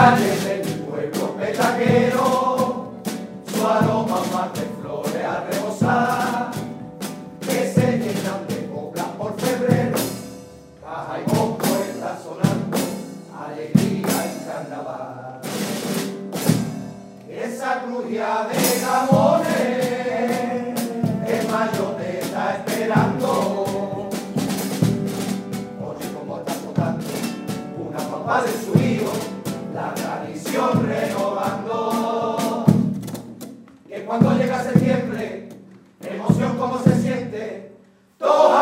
calles de mi pueblo petaquero, su aroma más de flores a rebosar, que se llenan de coplas por febrero, caja y bombo está sonando, alegría y carnaval. Esa crujía de jamones, el mayo te está esperando. Oye, como está tocando una papa de su hijo, la tradición renovando. Que cuando llega septiembre, emoción como se siente, toda